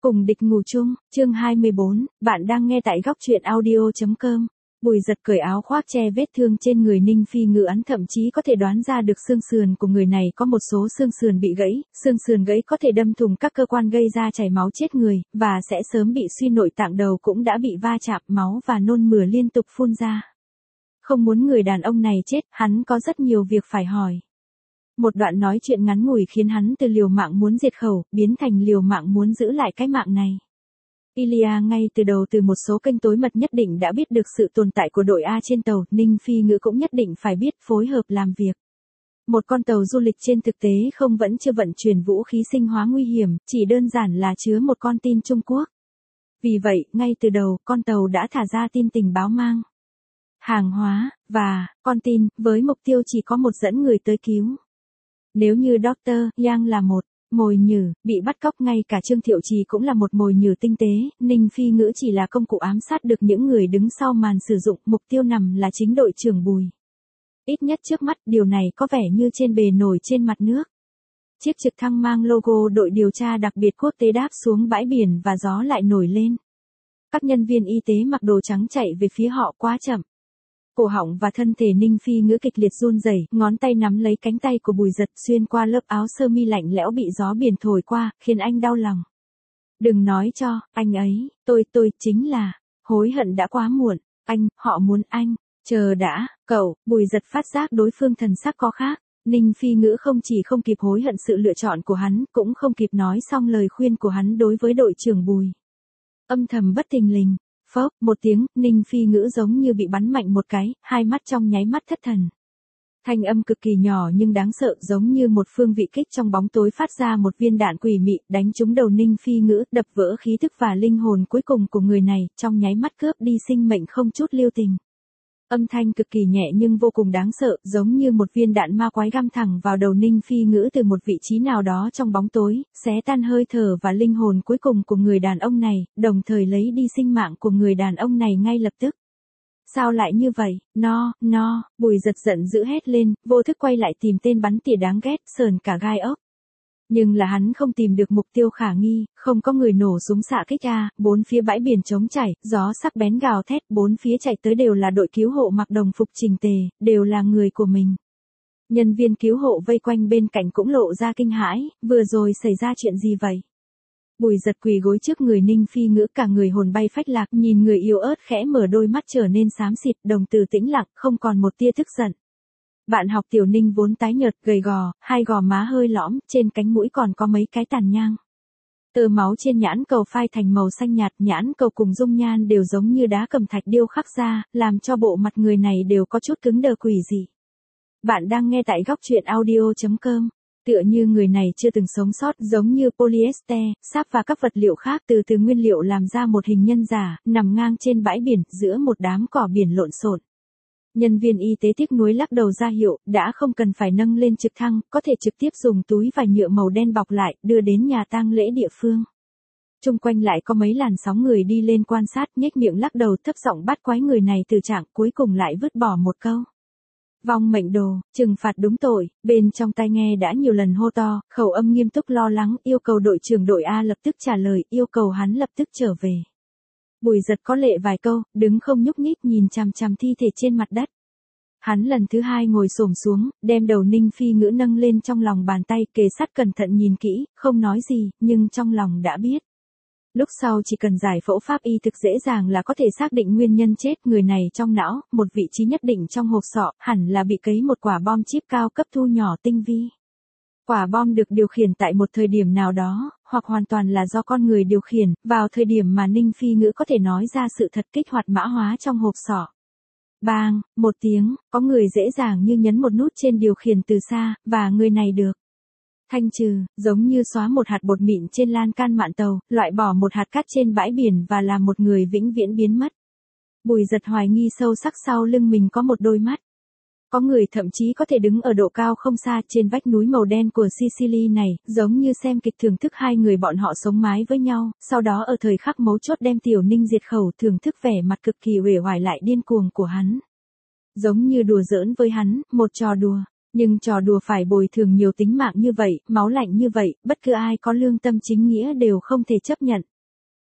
Cùng địch ngủ chung, chương 24, bạn đang nghe tại góc truyện audio.com. Bùi Giật cởi áo khoác che vết thương trên người Ninh Phi Ngữ, hắn thậm chí có thể đoán ra được xương sườn của người này có một số xương sườn bị gãy, xương sườn gãy có thể đâm thủng các cơ quan gây ra chảy máu chết người, và sẽ sớm bị suy nội tạng, đầu cũng đã bị va chạm, máu và nôn mửa liên tục phun ra. Không muốn người đàn ông này chết, hắn có rất nhiều việc phải hỏi. Một đoạn nói chuyện ngắn ngủi khiến hắn từ liều mạng muốn diệt khẩu, biến thành liều mạng muốn giữ lại cái mạng này. Ilya ngay từ đầu từ một số kênh tối mật nhất định đã biết được sự tồn tại của đội A trên tàu, Ninh Phi Ngữ cũng nhất định phải biết phối hợp làm việc. Một con tàu du lịch trên thực tế không vẫn chưa vận chuyển vũ khí sinh hóa nguy hiểm, chỉ đơn giản là chứa một con tin Trung Quốc. Vì vậy, ngay từ đầu, con tàu đã thả ra tin tình báo mang hàng hóa, và con tin, với mục tiêu chỉ có một dẫn người tới cứu. Nếu như Dr. Yang là một mồi nhử, bị bắt cóc, ngay cả Trương Thiệu Trì cũng là một mồi nhử tinh tế, Ninh Phi Ngữ chỉ là công cụ ám sát được những người đứng sau màn sử dụng, mục tiêu nằm là chính đội trưởng Bùi. Ít nhất trước mắt, điều này có vẻ như trên bề nổi trên mặt nước. Chiếc trực thăng mang logo đội điều tra đặc biệt quốc tế đáp xuống bãi biển và gió lại nổi lên. Các nhân viên y tế mặc đồ trắng chạy về phía họ quá chậm. Cổ họng và thân thể Ninh Phi Ngữ kịch liệt run rẩy, ngón tay nắm lấy cánh tay của Bùi Giật xuyên qua lớp áo sơ mi lạnh lẽo bị gió biển thổi qua, khiến anh đau lòng. Đừng nói cho, anh ấy, tôi chính là, hối hận đã quá muộn, họ muốn anh, chờ đã, cậu, Bùi Giật phát giác đối phương thần sắc có khác. Ninh Phi Ngữ không chỉ không kịp hối hận sự lựa chọn của hắn, cũng không kịp nói xong lời khuyên của hắn đối với đội trưởng Bùi. Âm thầm bất thình lình. Phốc, một tiếng, Ninh Phi Ngữ giống như bị bắn mạnh một cái, hai mắt trong nháy mắt thất thần. Thanh âm cực kỳ nhỏ nhưng đáng sợ, giống như một phương vị kích trong bóng tối phát ra một viên đạn quỷ mị, đánh trúng đầu Ninh Phi Ngữ, đập vỡ khí thức và linh hồn cuối cùng của người này, trong nháy mắt cướp đi sinh mệnh không chút lưu tình. Âm thanh cực kỳ nhẹ nhưng vô cùng đáng sợ, giống như một viên đạn ma quái găm thẳng vào đầu Ninh Phi Ngữ từ một vị trí nào đó trong bóng tối, xé tan hơi thở và linh hồn cuối cùng của người đàn ông này, đồng thời lấy đi sinh mạng của người đàn ông này ngay lập tức. Sao lại như vậy? Bùi Giật giận dữ hét lên, vô thức quay lại tìm tên bắn tỉa đáng ghét, sờn cả gai ốc. Nhưng là hắn không tìm được mục tiêu khả nghi, không có người nổ súng xạ kích A, bốn phía bãi biển trống chảy, gió sắc bén gào thét, bốn phía chạy tới đều là đội cứu hộ mặc đồng phục chỉnh tề, đều là người của mình. Nhân viên cứu hộ vây quanh bên cạnh cũng lộ ra kinh hãi, vừa rồi xảy ra chuyện gì vậy? Bùi Giật quỳ gối trước người Ninh Phi Ngữ, cả người hồn bay phách lạc, nhìn người yếu ớt khẽ mở đôi mắt trở nên xám xịt, đồng tử tĩnh lặng, không còn một tia tức giận. Bạn học Tiểu Ninh vốn tái nhợt, gầy gò, hai gò má hơi lõm, trên cánh mũi còn có mấy cái tàn nhang. Tơ máu trên nhãn cầu phai thành màu xanh nhạt, nhãn cầu cùng dung nhan đều giống như đá cẩm thạch điêu khắc ra, làm cho bộ mặt người này đều có chút cứng đờ quỷ dị. Bạn đang nghe tại góc truyện audio.com. Tựa như người này chưa từng sống sót, giống như polyester, sáp và các vật liệu khác từ nguyên liệu làm ra một hình nhân giả, nằm ngang trên bãi biển, giữa một đám cỏ biển lộn xộn. Nhân viên y tế tiếc nuối lắc đầu ra hiệu, đã không cần phải nâng lên trực thăng, có thể trực tiếp dùng túi vải nhựa màu đen bọc lại, đưa đến nhà tang lễ địa phương. Chung quanh lại có mấy làn sóng người đi lên quan sát, nhếch miệng lắc đầu thấp giọng bắt quái người này từ trạng, cuối cùng lại vứt bỏ một câu. Vong mệnh đồ, trừng phạt đúng tội, bên trong tai nghe đã nhiều lần hô to, khẩu âm nghiêm túc lo lắng, yêu cầu đội trưởng đội A lập tức trả lời, yêu cầu hắn lập tức trở về. Bùi Giật có lệ vài câu, đứng không nhúc nhích nhìn chằm chằm thi thể trên mặt đất. Hắn lần thứ hai ngồi xổm xuống, đem đầu Ninh Phi Ngữ nâng lên trong lòng bàn tay, kề sát cẩn thận nhìn kỹ, không nói gì, nhưng trong lòng đã biết. Lúc sau chỉ cần giải phẫu pháp y thực dễ dàng là có thể xác định nguyên nhân chết người này trong não, một vị trí nhất định trong hộp sọ, hẳn là bị cấy một quả bom chip cao cấp thu nhỏ tinh vi. Quả bom được điều khiển tại một thời điểm nào đó, hoặc hoàn toàn là do con người điều khiển, vào thời điểm mà Ninh Phi Ngữ có thể nói ra sự thật, kích hoạt mã hóa trong hộp sọ. Bang, một tiếng, có người dễ dàng như nhấn một nút trên điều khiển từ xa, và người này được thanh trừ, giống như xóa một hạt bột mịn trên lan can mạn tàu, loại bỏ một hạt cát trên bãi biển và làm một người vĩnh viễn biến mất. Bùi Giật hoài nghi sâu sắc sau lưng mình có một đôi mắt. Có người thậm chí có thể đứng ở độ cao không xa trên vách núi màu đen của Sicily này, giống như xem kịch thưởng thức hai người bọn họ sống mái với nhau, sau đó ở thời khắc mấu chốt đem Tiểu Ninh diệt khẩu, thưởng thức vẻ mặt cực kỳ uể oải lại điên cuồng của hắn. Giống như đùa giỡn với hắn, một trò đùa. Nhưng trò đùa phải bồi thường nhiều tính mạng như vậy, máu lạnh như vậy, bất cứ ai có lương tâm chính nghĩa đều không thể chấp nhận.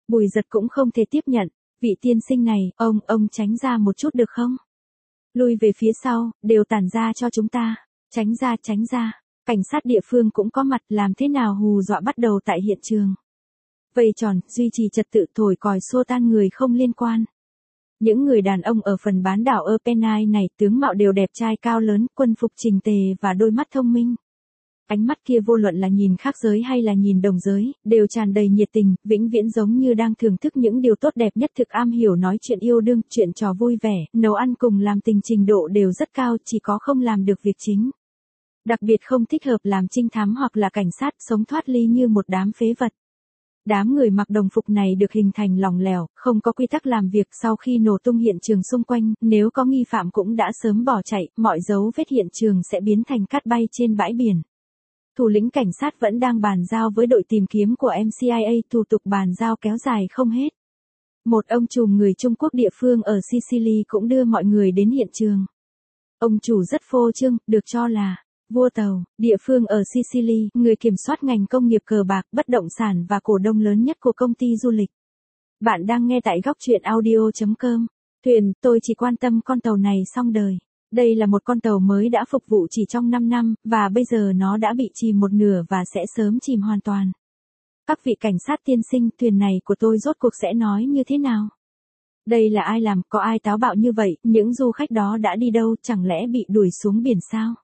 Bùi Giật cũng không thể tiếp nhận. Vị tiên sinh này, ông tránh ra một chút được không? Lui về phía sau, đều tản ra cho chúng ta. Tránh ra, tránh ra. Cảnh sát địa phương cũng có mặt, làm thế nào hù dọa bắt đầu tại hiện trường. Vây tròn, duy trì trật tự, thổi còi xua tan người không liên quan. Những người đàn ông ở phần bán đảo Erpenai này tướng mạo đều đẹp trai cao lớn, quân phục chỉnh tề và đôi mắt thông minh. Ánh mắt kia vô luận là nhìn khác giới hay là nhìn đồng giới, đều tràn đầy nhiệt tình, vĩnh viễn giống như đang thưởng thức những điều tốt đẹp nhất, thực am hiểu nói chuyện yêu đương, chuyện trò vui vẻ, nấu ăn cùng làm tình, trình độ đều rất cao, chỉ có không làm được việc chính. Đặc biệt không thích hợp làm trinh thám hoặc là cảnh sát, sống thoát ly như một đám phế vật. Đám người mặc đồng phục này được hình thành lỏng lẻo, không có quy tắc làm việc. Sau khi nổ tung hiện trường xung quanh, nếu có nghi phạm cũng đã sớm bỏ chạy, mọi dấu vết hiện trường sẽ biến thành cát bay trên bãi biển. Thủ lĩnh cảnh sát vẫn đang bàn giao với đội tìm kiếm của MCIA, thủ tục bàn giao kéo dài không hết. Một ông trùm người Trung Quốc địa phương ở Sicily cũng đưa mọi người đến hiện trường. Ông chủ rất phô trương, được cho là vua tàu, địa phương ở Sicily, người kiểm soát ngành công nghiệp cờ bạc, bất động sản và cổ đông lớn nhất của công ty du lịch. Bạn đang nghe tại góc truyện audio.com. Thuyền, tôi chỉ quan tâm con tàu này xong đời. Đây là một con tàu mới đã phục vụ chỉ trong 5 năm, và bây giờ nó đã bị chìm một nửa và sẽ sớm chìm hoàn toàn. Các vị cảnh sát tiên sinh, thuyền này của tôi rốt cuộc sẽ nói như thế nào? Đây là ai làm, có ai táo bạo như vậy, những du khách đó đã đi đâu, chẳng lẽ bị đuổi xuống biển sao?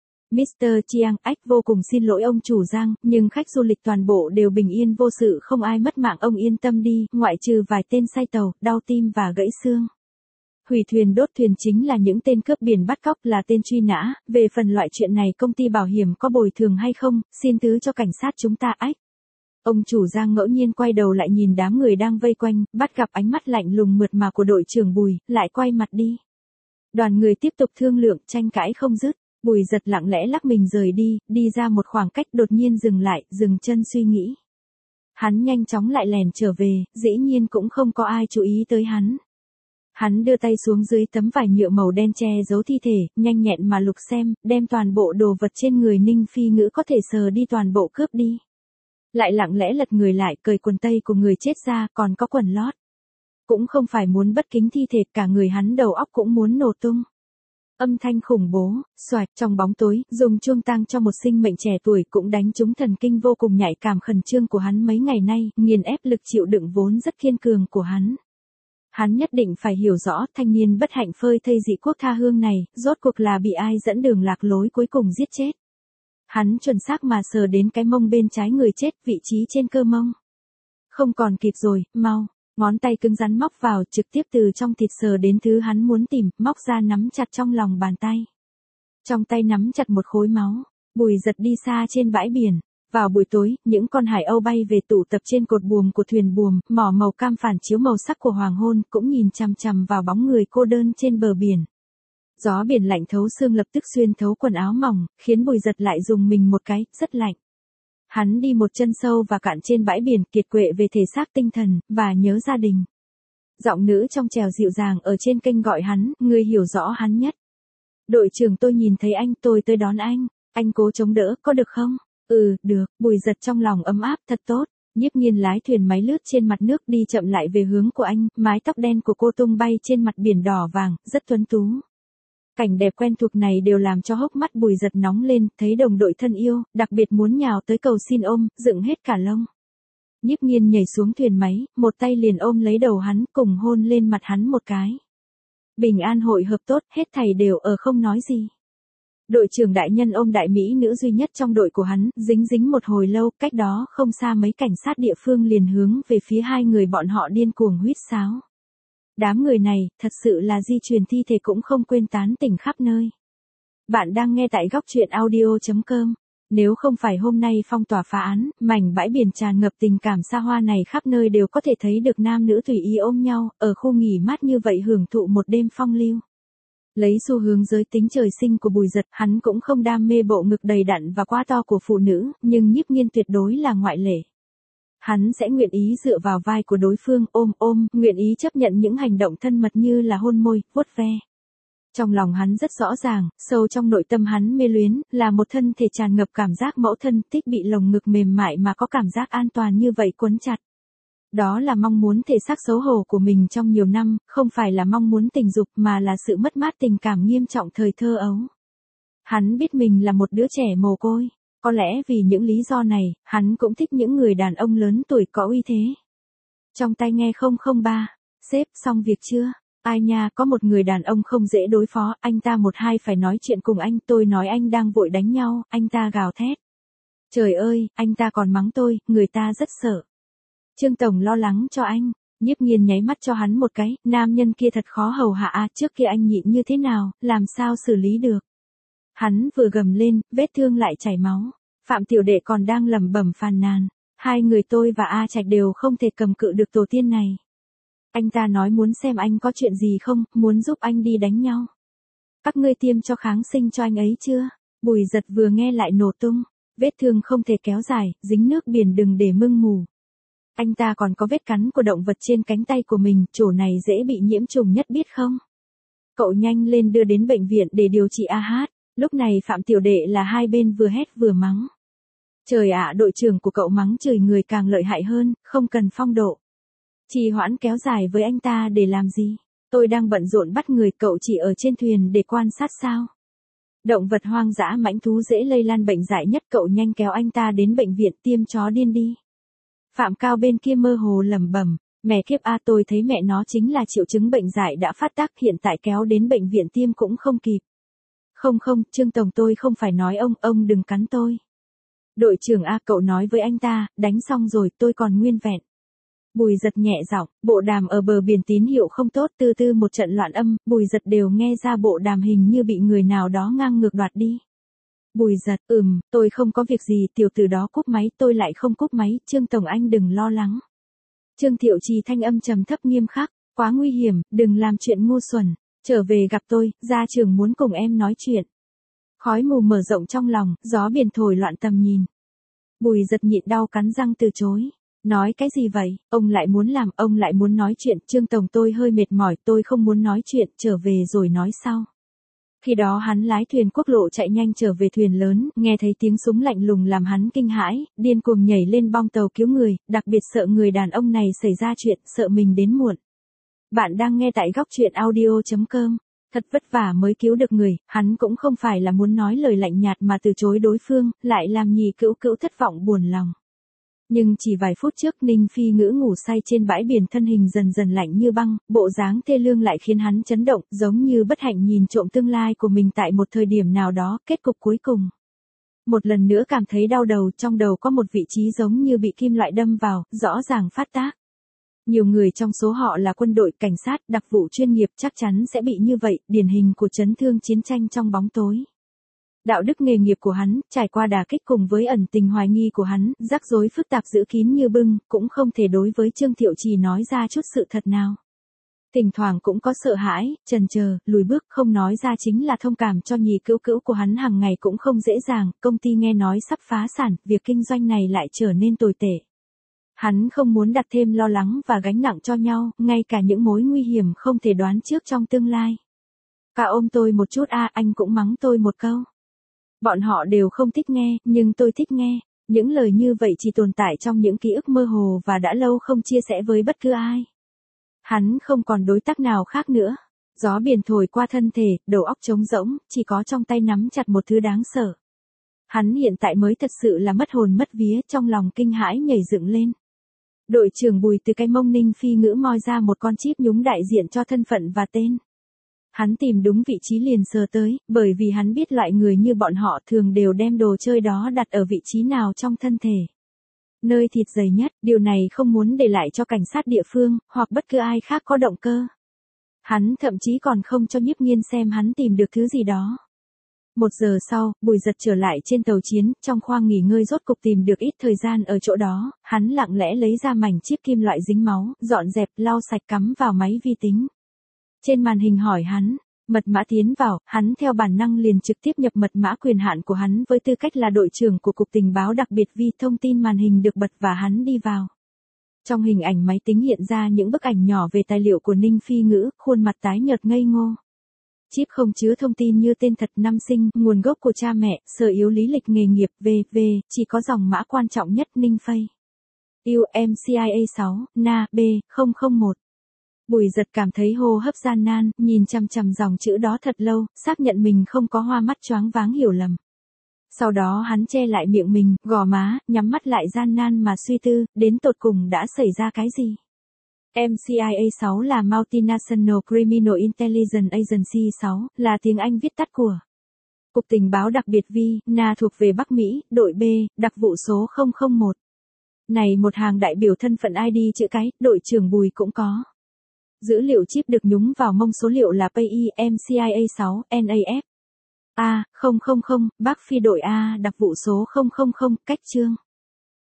Mr. Chiang, vô cùng xin lỗi ông chủ Giang, nhưng khách du lịch toàn bộ đều bình yên vô sự, không ai mất mạng, ông yên tâm đi, ngoại trừ vài tên say tàu, đau tim và gãy xương. Hủy thuyền đốt thuyền chính là những tên cướp biển, bắt cóc là tên truy nã, về phần loại chuyện này công ty bảo hiểm có bồi thường hay không, xin thứ cho cảnh sát chúng ta. Ông chủ Giang ngẫu nhiên quay đầu lại nhìn đám người đang vây quanh, bắt gặp ánh mắt lạnh lùng mượt mà của đội trưởng Bùi, lại quay mặt đi. Đoàn người tiếp tục thương lượng, tranh cãi không dứt. Bùi Giật lặng lẽ lắc mình rời đi, đi ra một khoảng cách, đột nhiên dừng lại, dừng chân suy nghĩ. Hắn nhanh chóng lại lèn trở về, dĩ nhiên cũng không có ai chú ý tới hắn. Hắn đưa tay xuống dưới tấm vải nhựa màu đen che giấu thi thể, nhanh nhẹn mà lục xem, đem toàn bộ đồ vật trên người Ninh Phi Ngữ có thể sờ đi toàn bộ cướp đi. Lại lặng lẽ lật người lại, cởi quần tây của người chết ra, còn có quần lót. Cũng không phải muốn bất kính thi thể, cả người hắn đầu óc cũng muốn nổ tung. Âm thanh khủng bố, xoạch trong bóng tối, dùng chuông tang cho một sinh mệnh trẻ tuổi cũng đánh trúng thần kinh vô cùng nhạy cảm khẩn trương của hắn mấy ngày nay, nghiền ép lực chịu đựng vốn rất kiên cường của hắn. Hắn nhất định phải hiểu rõ thanh niên bất hạnh phơi thây dị quốc tha hương này, rốt cuộc là bị ai dẫn đường lạc lối cuối cùng giết chết. Hắn chuẩn xác mà sờ đến cái mông bên trái người chết, vị trí trên cơ mông. Không còn kịp rồi, mau. Ngón tay cứng rắn móc vào, trực tiếp từ trong thịt sờ đến thứ hắn muốn tìm, móc ra nắm chặt trong lòng bàn tay. Trong tay nắm chặt một khối máu, Bùi Giật đi xa trên bãi biển. Vào buổi tối, những con hải âu bay về tụ tập trên cột buồm của thuyền buồm, mỏ màu cam phản chiếu màu sắc của hoàng hôn, cũng nhìn chằm chằm vào bóng người cô đơn trên bờ biển. Gió biển lạnh thấu xương lập tức xuyên thấu quần áo mỏng, khiến Bùi Giật lại dùng mình một cái, rất lạnh. Hắn đi một chân sâu và cạn trên bãi biển, kiệt quệ về thể xác tinh thần, và nhớ gia đình. Giọng nữ trong trèo dịu dàng ở trên kênh gọi hắn, người hiểu rõ hắn nhất. Đội trưởng, tôi nhìn thấy anh, tôi tới đón anh cố chống đỡ, có được không? Được, Bùi Giật trong lòng ấm áp, thật tốt. Nhiếp Nghiên lái thuyền máy lướt trên mặt nước đi chậm lại về hướng của anh, mái tóc đen của cô tung bay trên mặt biển đỏ vàng, rất tuấn tú. Cảnh đẹp quen thuộc này đều làm cho hốc mắt Bùi Giật nóng lên, thấy đồng đội thân yêu, đặc biệt muốn nhào tới cầu xin ôm, dựng hết cả lông. Nhiếp Nghiên nhảy xuống thuyền máy, một tay liền ôm lấy đầu hắn, cùng hôn lên mặt hắn một cái. Bình an hội hợp tốt, hết thảy đều ở không nói gì. Đội trưởng đại nhân ôm đại mỹ nữ duy nhất trong đội của hắn, dính một hồi lâu, cách đó không xa mấy cảnh sát địa phương liền hướng về phía hai người bọn họ điên cuồng huýt sáo. Đám người này, thật sự là di truyền thi thể cũng không quên tán tỉnh khắp nơi. Bạn đang nghe tại góc truyện audio.com. Nếu không phải hôm nay phong tỏa phá án, mảnh bãi biển tràn ngập tình cảm xa hoa này, khắp nơi đều có thể thấy được nam nữ tùy ý ôm nhau, ở khu nghỉ mát như vậy hưởng thụ một đêm phong lưu. Lấy xu hướng giới tính trời sinh của Bùi Giật, hắn cũng không đam mê bộ ngực đầy đặn và quá to của phụ nữ, nhưng Nhiếp Nghiên tuyệt đối là ngoại lệ. Hắn sẽ nguyện ý dựa vào vai của đối phương, ôm, nguyện ý chấp nhận những hành động thân mật như là hôn môi, vuốt ve. Trong lòng hắn rất rõ ràng, sâu trong nội tâm hắn mê luyến, là một thân thể tràn ngập cảm giác mẫu thân, thích bị lồng ngực mềm mại mà có cảm giác an toàn như vậy quấn chặt. Đó là mong muốn thể xác xấu hổ của mình trong nhiều năm, không phải là mong muốn tình dục mà là sự mất mát tình cảm nghiêm trọng thời thơ ấu. Hắn biết mình là một đứa trẻ mồ côi. Có lẽ vì những lý do này, hắn cũng thích những người đàn ông lớn tuổi có uy thế. Trong tai nghe 003, sếp xong việc chưa? Ai nha, có một người đàn ông không dễ đối phó, anh ta một hai phải nói chuyện cùng anh, tôi nói anh đang vội đánh nhau, anh ta gào thét. Trời ơi, anh ta còn mắng tôi, người ta rất sợ. Trương Tổng lo lắng cho anh, Nhiếp Nghiên nháy mắt cho hắn một cái, nam nhân kia thật khó hầu hạ à, trước kia anh nhịn như thế nào, làm sao xử lý được. Hắn vừa gầm lên, vết thương lại chảy máu. Phạm Tiểu Đệ còn đang lẩm bẩm phàn nàn, hai người tôi và A Trạch đều không thể cầm cự được tổ tiên này. Anh ta nói muốn xem anh có chuyện gì không, muốn giúp anh đi đánh nhau. Các ngươi tiêm cho kháng sinh cho anh ấy chưa? Bùi Giật vừa nghe lại nổ tung, vết thương không thể kéo dài, dính nước biển đừng để mưng mù. Anh ta còn có vết cắn của động vật trên cánh tay của mình, chỗ này dễ bị nhiễm trùng nhất biết không? Cậu nhanh lên đưa đến bệnh viện để điều trị AH. Lúc này Phạm Tiểu Đệ là hai bên vừa hét vừa mắng. Trời ạ, đội trưởng của cậu mắng chửi người càng lợi hại hơn, không cần phong độ. Trì hoãn kéo dài với anh ta để làm gì? Tôi đang bận rộn bắt người, cậu chỉ ở trên thuyền để quan sát sao? Động vật hoang dã mãnh thú dễ lây lan bệnh dại nhất, cậu nhanh kéo anh ta đến bệnh viện tiêm chó điên đi. Phạm Cao bên kia mơ hồ lẩm bẩm, mẹ kiếp a, tôi thấy mẹ nó chính là triệu chứng bệnh dại đã phát tác, hiện tại kéo đến bệnh viện tiêm cũng không kịp. Không, Trương Tổng, tôi không phải nói ông đừng cắn tôi. Đội trưởng A, cậu nói với anh ta, đánh xong rồi, tôi còn nguyên vẹn. Bùi Giật nhẹ giọng, bộ đàm ở bờ biển tín hiệu không tốt, từ từ một trận loạn âm, Bùi Giật đều nghe ra bộ đàm hình như bị người nào đó ngang ngược đoạt đi. Bùi Giật, tôi không có việc gì, tiểu tử đó cúp máy, tôi lại không cúp máy, Trương Tổng anh đừng lo lắng. Trương Thiệu Trì thanh âm trầm thấp nghiêm khắc, quá nguy hiểm, đừng làm chuyện ngu xuẩn. Trở về gặp tôi, gia trưởng muốn cùng em nói chuyện. Khói mù mở rộng trong lòng, gió biển thổi loạn tầm nhìn. Bùi Giật nhịn đau cắn răng từ chối. Nói cái gì vậy, ông lại muốn làm, ông lại muốn nói chuyện, Trương Tổng tôi hơi mệt mỏi, tôi không muốn nói chuyện, trở về rồi nói sau. Khi đó hắn lái thuyền quốc lộ chạy nhanh trở về thuyền lớn, nghe thấy tiếng súng lạnh lùng làm hắn kinh hãi, điên cuồng nhảy lên bong tàu cứu người, đặc biệt sợ người đàn ông này xảy ra chuyện, sợ mình đến muộn. Bạn đang nghe tại góc truyện audio.com. Thật vất vả mới cứu được người, hắn cũng không phải là muốn nói lời lạnh nhạt mà từ chối đối phương, lại làm Nhì Cữu Cữu thất vọng buồn lòng. Nhưng chỉ vài phút trước Ninh Phi Ngữ ngủ say trên bãi biển, thân hình dần dần lạnh như băng, bộ dáng thê lương lại khiến hắn chấn động, giống như bất hạnh nhìn trộm tương lai của mình tại một thời điểm nào đó, kết cục cuối cùng. Một lần nữa cảm thấy đau đầu, trong đầu có một vị trí giống như bị kim loại đâm vào, rõ ràng phát tác. Nhiều người trong số họ là quân đội, cảnh sát, đặc vụ chuyên nghiệp chắc chắn sẽ bị như vậy, điển hình của chấn thương chiến tranh trong bóng tối. Đạo đức nghề nghiệp của hắn, trải qua đả kích cùng với ẩn tình hoài nghi của hắn, rắc rối phức tạp giữ kín như bưng, cũng không thể đối với Trương Thiệu Trì nói ra chút sự thật nào. Thỉnh thoảng cũng có sợ hãi, chần chờ, lùi bước, không nói ra chính là thông cảm cho Nhì Cữu Cữu của hắn hàng ngày cũng không dễ dàng, công ty nghe nói sắp phá sản, việc kinh doanh này lại trở nên tồi tệ. Hắn không muốn đặt thêm lo lắng và gánh nặng cho nhau, ngay cả những mối nguy hiểm không thể đoán trước trong tương lai. Cả ôm tôi một chút a, anh cũng mắng tôi một câu. Bọn họ đều không thích nghe, nhưng tôi thích nghe. Những lời như vậy chỉ tồn tại trong những ký ức mơ hồ và đã lâu không chia sẻ với bất cứ ai. Hắn không còn đối tác nào khác nữa. Gió biển thổi qua thân thể, đầu óc trống rỗng, chỉ có trong tay nắm chặt một thứ đáng sợ. Hắn hiện tại mới thật sự là mất hồn mất vía, trong lòng kinh hãi nhảy dựng lên. Đội trưởng Bùi từ cái mông Ninh Phi Ngữ moi ra một con chip nhúng đại diện cho thân phận và tên. Hắn tìm đúng vị trí liền sờ tới, bởi vì hắn biết loại người như bọn họ thường đều đem đồ chơi đó đặt ở vị trí nào trong thân thể. Nơi thịt dày nhất, điều này không muốn để lại cho cảnh sát địa phương, hoặc bất cứ ai khác có động cơ. Hắn thậm chí còn không cho Nhiếp Nghiên xem hắn tìm được thứ gì đó. 1 giờ sau, Bùi Giật trở lại trên tàu chiến, trong khoang nghỉ ngơi rốt cục tìm được ít thời gian ở chỗ đó, hắn lặng lẽ lấy ra mảnh chip kim loại dính máu, dọn dẹp, lau sạch cắm vào máy vi tính. Trên màn hình hỏi hắn, mật mã tiến vào, hắn theo bản năng liền trực tiếp nhập mật mã quyền hạn của hắn với tư cách là đội trưởng của Cục Tình báo đặc biệt vi thông tin màn hình được bật và hắn đi vào. Trong hình ảnh máy tính hiện ra những bức ảnh nhỏ về tài liệu của Ninh Phi Ngữ, khuôn mặt tái nhợt ngây ngô. Chip không chứa thông tin như tên thật, năm sinh, nguồn gốc của cha mẹ, sở yếu lý lịch nghề nghiệp, v.v., chỉ có dòng mã quan trọng nhất Ninh Phây. UMCIA 6, Na, B, 001. Bùi giật cảm thấy hô hấp gian nan, nhìn chằm chằm dòng chữ đó thật lâu, xác nhận mình không có hoa mắt choáng váng hiểu lầm. Sau đó hắn che lại miệng mình, gò má, nhắm mắt lại gian nan mà suy tư, đến tột cùng đã xảy ra cái gì. MCIA 6 là Multinational Criminal Intelligence Agency 6, là tiếng Anh viết tắt của Cục Tình báo đặc biệt Na thuộc về Bắc Mỹ, đội B, đặc vụ số 001. Này một hàng đại biểu thân phận ID chữ cái, đội trưởng Bùi cũng có. Dữ liệu chip được nhúng vào mông số liệu là PI MCIA 6, NAF. A, 000, Bắc Phi đội A đặc vụ số 000, cách chương.